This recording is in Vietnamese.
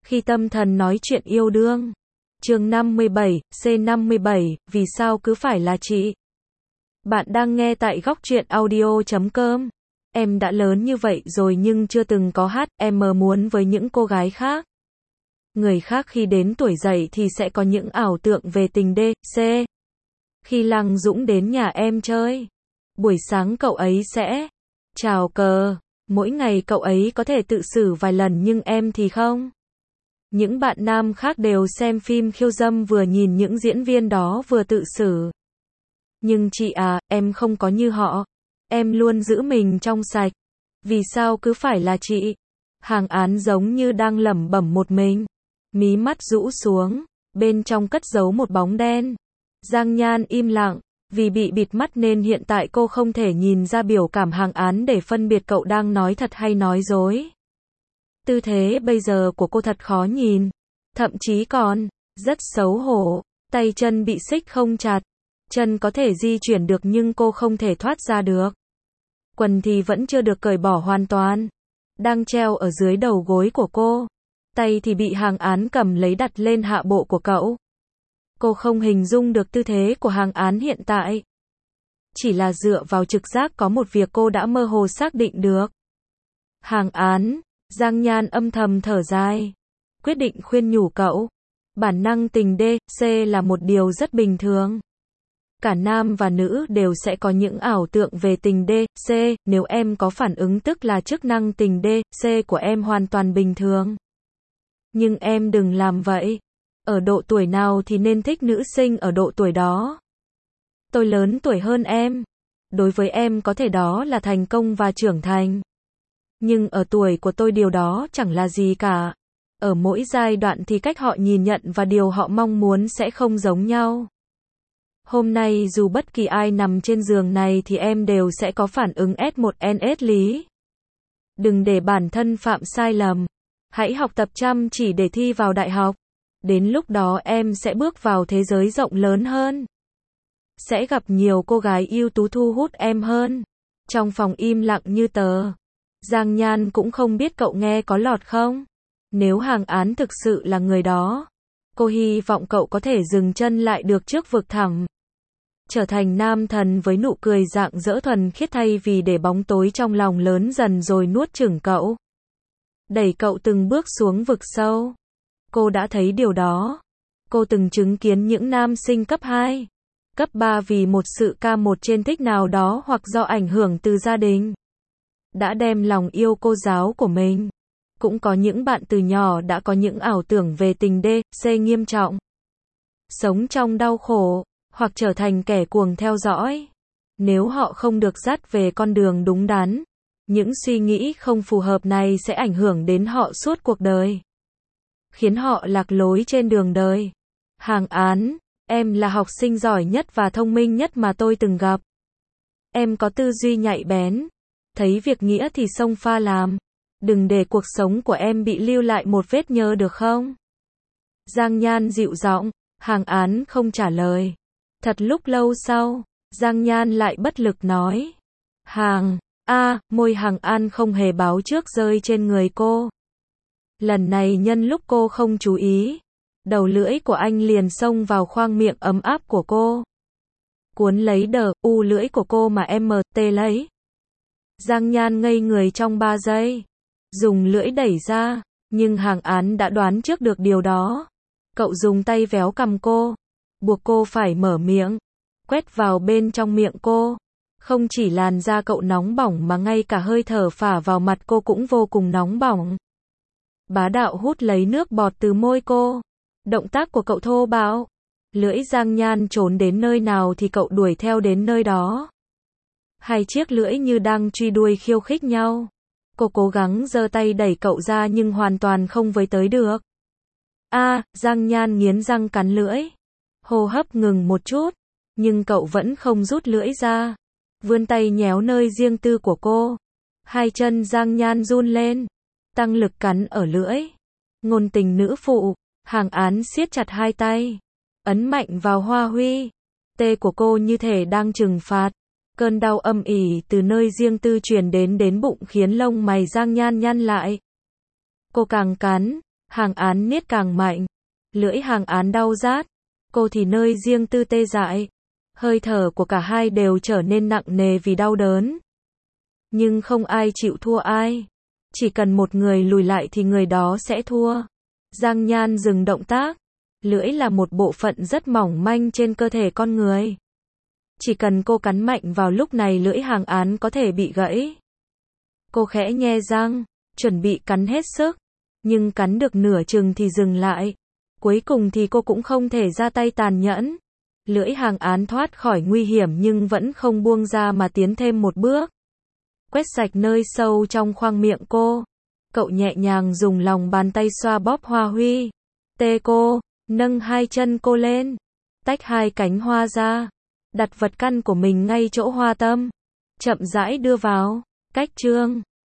Khi tâm thần nói chuyện yêu đương. Chương 57, C57, vì sao cứ phải là chị? Bạn đang nghe tại Góc Truyện Audio.com. Em đã lớn như vậy rồi nhưng chưa từng có em muốn với những cô gái khác. Người khác khi đến tuổi dậy thì sẽ có những ảo tượng về tình C. Khi Lăng Dũng đến nhà em chơi, buổi sáng cậu ấy sẽ chào cờ. Mỗi ngày cậu ấy có thể tự xử vài lần nhưng em thì không. Những bạn nam khác đều xem phim khiêu dâm vừa nhìn những diễn viên đó vừa tự xử. Nhưng chị à, em không có như họ. Em luôn giữ mình trong sạch. Vì sao cứ phải là chị? Hàng Án giống như đang lẩm bẩm một mình. Mí mắt rũ xuống, bên trong cất giấu một bóng đen. Giang Nhan im lặng, vì bị bịt mắt nên hiện tại cô không thể nhìn ra biểu cảm Hàng Án để phân biệt cậu đang nói thật hay nói dối. Tư thế bây giờ của cô thật khó nhìn, thậm chí còn rất xấu hổ, tay chân bị xích không chặt, chân có thể di chuyển được nhưng cô không thể thoát ra được. Quần thì vẫn chưa được cởi bỏ hoàn toàn, đang treo ở dưới đầu gối của cô, tay thì bị Hàng Án cầm lấy đặt lên hạ bộ của cậu. Cô không hình dung được tư thế của Hàng Án hiện tại. Chỉ là dựa vào trực giác có một việc cô đã mơ hồ xác định được. Hàng Án, Giang Nhan âm thầm thở dài, quyết định khuyên nhủ cậu. Bản năng tình C là một điều rất bình thường. Cả nam và nữ đều sẽ có những ảo tượng về tình C, nếu em có phản ứng tức là chức năng tình C của em hoàn toàn bình thường. Nhưng em đừng làm vậy. Ở độ tuổi nào thì nên thích nữ sinh ở độ tuổi đó. Tôi lớn tuổi hơn em. Đối với em có thể đó là thành công và trưởng thành. Nhưng ở tuổi của tôi điều đó chẳng là gì cả. Ở mỗi giai đoạn thì cách họ nhìn nhận và điều họ mong muốn sẽ không giống nhau. Hôm nay dù bất kỳ ai nằm trên giường này thì em đều sẽ có phản ứng S1NS lý. Đừng để bản thân phạm sai lầm. Hãy học tập chăm chỉ để thi vào đại học. Đến lúc đó em sẽ bước vào thế giới rộng lớn hơn. Sẽ gặp nhiều cô gái ưu tú thu hút em hơn. Trong phòng im lặng như tờ. Giang Nhan cũng không biết cậu nghe có lọt không. Nếu Hàng Án thực sự là người đó, cô hy vọng cậu có thể dừng chân lại được trước vực thẳm. Trở thành nam thần với nụ cười rạng rỡ thuần khiết thay vì để bóng tối trong lòng lớn dần rồi nuốt chửng cậu. Đẩy cậu từng bước xuống vực sâu. Cô đã thấy điều đó. Cô từng chứng kiến những nam sinh cấp 2, cấp 3 vì một sự ca một trên thích nào đó hoặc do ảnh hưởng từ gia đình, đã đem lòng yêu cô giáo của mình. Cũng có những bạn từ nhỏ đã có những ảo tưởng về tình C nghiêm trọng. Sống trong đau khổ, hoặc trở thành kẻ cuồng theo dõi. Nếu họ không được dắt về con đường đúng đắn, những suy nghĩ không phù hợp này sẽ ảnh hưởng đến họ suốt cuộc đời. Khiến họ lạc lối trên đường đời. Hàng Án, em là học sinh giỏi nhất và thông minh nhất mà tôi từng gặp. Em có tư duy nhạy bén. Thấy việc nghĩa thì xông pha làm. Đừng để cuộc sống của em bị lưu lại một vết nhơ được không? Giang Nhan dịu giọng. Hàng Án không trả lời. Thật lúc lâu sau, Giang Nhan lại bất lực nói. Môi Hàng An không hề báo trước rơi trên người cô. Lần này nhân lúc cô không chú ý, đầu lưỡi của anh liền xông vào khoang miệng ấm áp của cô. Cuốn lấy lưỡi của cô mà MT lấy. Giang Nhan ngây người trong 3 giây. Dùng lưỡi đẩy ra, nhưng Hàng Án đã đoán trước được điều đó. Cậu dùng tay véo cằm cô, buộc cô phải mở miệng, quét vào bên trong miệng cô. Không chỉ làn da cậu nóng bỏng mà ngay cả hơi thở phả vào mặt cô cũng vô cùng nóng bỏng. Bá đạo hút lấy nước bọt từ môi cô. Động tác của cậu thô bạo. Lưỡi Giang Nhan trốn đến nơi nào thì cậu đuổi theo đến nơi đó. Hai chiếc lưỡi như đang truy đuôi khiêu khích nhau. Cô cố gắng giơ tay đẩy cậu ra nhưng hoàn toàn không với tới được. Giang Nhan nghiến răng cắn lưỡi. Hô hấp ngừng một chút, nhưng cậu vẫn không rút lưỡi ra. Vươn tay nhéo nơi riêng tư của cô. Hai chân Giang Nhan run lên, tăng lực cắn ở lưỡi. Ngôn tình nữ phụ, Hàng Án siết chặt hai tay, ấn mạnh vào hoa huy. Tê của cô như thể đang trừng phạt. Cơn đau âm ỉ từ nơi riêng tư truyền đến bụng khiến lông mày Giang Nhan nhăn lại. Cô càng cắn, Hàng Án niết càng mạnh. Lưỡi Hàng Án đau rát. Cô thì nơi riêng tư tê dại. Hơi thở của cả hai đều trở nên nặng nề vì đau đớn. Nhưng không ai chịu thua ai. Chỉ cần một người lùi lại thì người đó sẽ thua. Giang Nhan dừng động tác. Lưỡi là một bộ phận rất mỏng manh trên cơ thể con người. Chỉ cần cô cắn mạnh vào lúc này lưỡi Hàng Án có thể bị gãy. Cô khẽ nhe răng, chuẩn bị cắn hết sức. Nhưng cắn được nửa chừng thì dừng lại. Cuối cùng thì cô cũng không thể ra tay tàn nhẫn. Lưỡi Hàng Án thoát khỏi nguy hiểm nhưng vẫn không buông ra mà tiến thêm một bước. Quét sạch nơi sâu trong khoang miệng cô. Cậu nhẹ nhàng dùng lòng bàn tay xoa bóp hoa huy. Tê cô, nâng hai chân cô lên. Tách hai cánh hoa ra. Đặt vật căn của mình ngay chỗ hoa tâm. Chậm rãi đưa vào. Cách chương